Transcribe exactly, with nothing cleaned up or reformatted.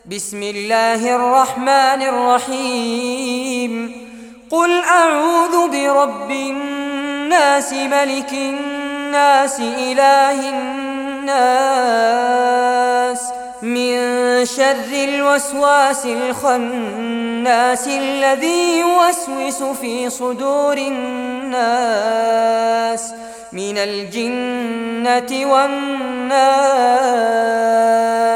بسم الله الرحمن الرحيم قل أعوذ برب الناس ملك الناس إله الناس من شر الوسواس الخناس الذي يوسوس في صدور الناس من الجنة والناس.